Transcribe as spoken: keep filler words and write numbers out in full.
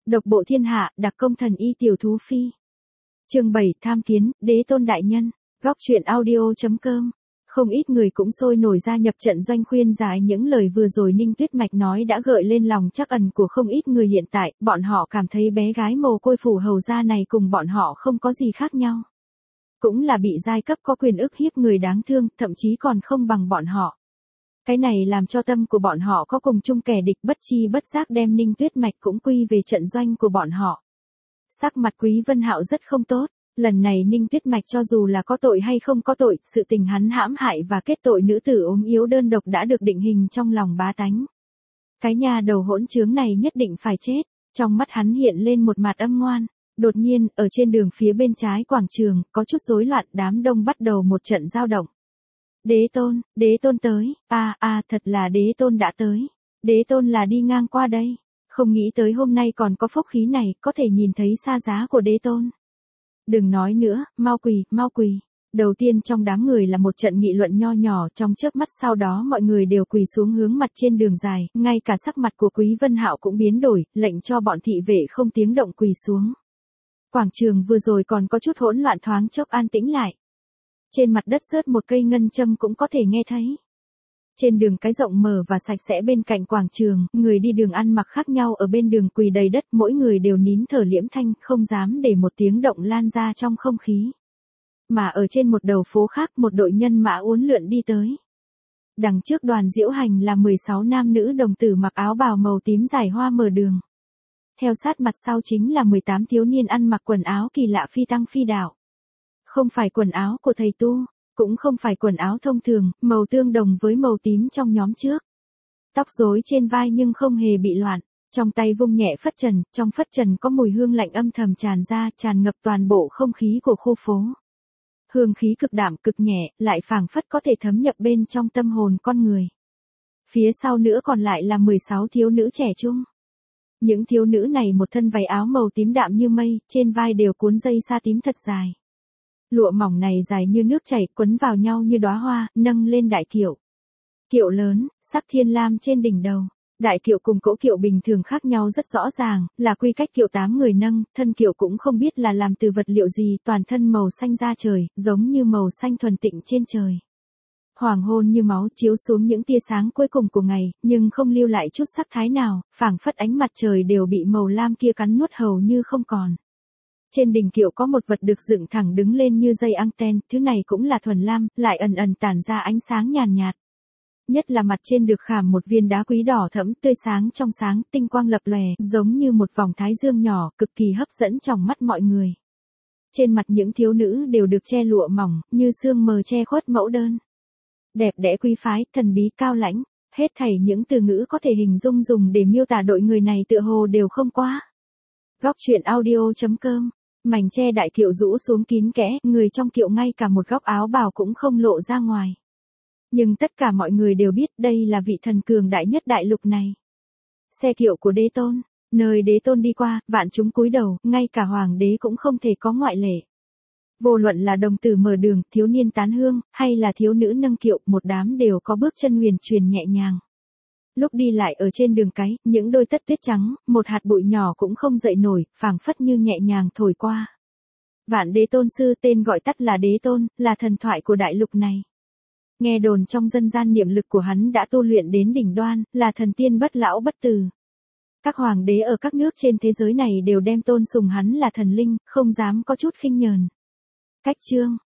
Độc bộ thiên hạ, đặc công thần y tiểu thú phi. Chương bảy, tham kiến, đế tôn đại nhân. Góc truyện audio.com. Không ít người cũng sôi nổi gia nhập trận doanh khuyên giải những lời vừa rồi Ninh Tuyết Mạch nói đã gợi lên lòng trắc ẩn của không ít người hiện tại, bọn họ cảm thấy bé gái mồ côi phủ hầu gia này cùng bọn họ không có gì khác nhau. Cũng là bị giai cấp có quyền ức hiếp người đáng thương, thậm chí còn không bằng bọn họ. Cái này làm cho tâm của bọn họ có cùng chung kẻ địch, bất chi bất giác đem Ninh Tuyết Mạch cũng quy về trận doanh của bọn họ. Sắc mặt Quý Vân Hạo rất không tốt, lần này Ninh Tuyết Mạch cho dù là có tội hay không có tội, sự tình hắn hãm hại và kết tội nữ tử ốm yếu đơn độc đã được định hình trong lòng bá tánh. Cái nhà đầu hỗn trướng này nhất định phải chết, trong mắt hắn hiện lên một mặt âm ngoan. Đột nhiên, ở trên đường phía bên trái quảng trường, có chút rối loạn, đám đông bắt đầu một trận giao động. Đế tôn, đế tôn tới, a a thật là đế tôn đã tới. Đế tôn là đi ngang qua đây. Không nghĩ tới hôm nay còn có phúc khí này, có thể nhìn thấy xa giá của đế tôn. Đừng nói nữa, mau quỳ, mau quỳ. Đầu tiên trong đám người là một trận nghị luận nho nhỏ, trong chớp mắt sau đó mọi người đều quỳ xuống hướng mặt trên đường dài, ngay cả sắc mặt của Quý Vân Hạo cũng biến đổi, lệnh cho bọn thị vệ không tiếng động quỳ xuống. Quảng trường vừa rồi còn có chút hỗn loạn thoáng chốc an tĩnh lại. Trên mặt đất rớt một cây ngân châm cũng có thể nghe thấy. Trên đường cái rộng mở và sạch sẽ bên cạnh quảng trường, người đi đường ăn mặc khác nhau ở bên đường quỳ đầy đất, mỗi người đều nín thở liễm thanh, không dám để một tiếng động lan ra trong không khí. Mà ở trên một đầu phố khác, một đội nhân mã uốn lượn đi tới. Đằng trước đoàn diễu hành là mười sáu nam nữ đồng tử mặc áo bào màu tím dài hoa mở đường. Theo sát mặt sau chính là mười tám thiếu niên ăn mặc quần áo kỳ lạ phi tăng phi đạo. Không phải quần áo của thầy tu, cũng không phải quần áo thông thường, màu tương đồng với màu tím trong nhóm trước. Tóc rối trên vai nhưng không hề bị loạn, trong tay vung nhẹ phất trần, trong phất trần có mùi hương lạnh âm thầm tràn ra, tràn ngập toàn bộ không khí của khu phố. Hương khí cực đạm cực nhẹ, lại phảng phất có thể thấm nhập bên trong tâm hồn con người. Phía sau nữa còn lại là mười sáu thiếu nữ trẻ trung. Những thiếu nữ này một thân váy áo màu tím đạm như mây, trên vai đều cuốn dây sa tím thật dài. Lụa mỏng này dài như nước chảy, quấn vào nhau như đóa hoa, nâng lên đại kiệu. Kiệu lớn, sắc thiên lam trên đỉnh đầu. Đại kiệu cùng cỗ kiệu bình thường khác nhau rất rõ ràng, là quy cách kiệu tám người nâng, thân kiệu cũng không biết là làm từ vật liệu gì, toàn thân màu xanh da trời, giống như màu xanh thuần tịnh trên trời. Hoàng hôn như máu chiếu xuống những tia sáng cuối cùng của ngày, nhưng không lưu lại chút sắc thái nào, phảng phất ánh mặt trời đều bị màu lam kia cắn nuốt hầu như không còn. Trên đỉnh kiệu có một vật được dựng thẳng đứng lên như dây anten, thứ này cũng là thuần lam, lại ẩn ẩn tản ra ánh sáng nhàn nhạt. Nhất là mặt trên được khảm một viên đá quý đỏ thẫm tươi sáng trong sáng, tinh quang lập lòe, giống như một vòng thái dương nhỏ, cực kỳ hấp dẫn trong mắt mọi người. Trên mặt những thiếu nữ đều được che lụa mỏng, như sương mờ che khuất mẫu đơn. Đẹp đẽ quý phái, thần bí cao lãnh, hết thảy những từ ngữ có thể hình dung dùng để miêu tả đội người này tựa hồ đều không quá. Góc truyện audio.com. Mảnh che đại kiệu rũ xuống kín kẽ, người trong kiệu ngay cả một góc áo bào cũng không lộ ra ngoài. Nhưng tất cả mọi người đều biết đây là vị thần cường đại nhất đại lục này. Xe kiệu của đế tôn, nơi đế tôn đi qua, vạn chúng cúi đầu, ngay cả hoàng đế cũng không thể có ngoại lệ. Vô luận là đồng tử mở đường, thiếu niên tán hương, hay là thiếu nữ nâng kiệu, một đám đều có bước chân huyền truyền nhẹ nhàng. Lúc đi lại ở trên đường cái, những đôi tất tuyết trắng, một hạt bụi nhỏ cũng không dậy nổi, phảng phất như nhẹ nhàng thổi qua. Vạn đế tôn sư, tên gọi tắt là đế tôn, là thần thoại của đại lục này. Nghe đồn trong dân gian niệm lực của hắn đã tu luyện đến đỉnh đoan, là thần tiên bất lão bất tử. Các hoàng đế ở các nước trên thế giới này đều đem tôn sùng hắn là thần linh, không dám có chút khinh nhờn. Cách chương,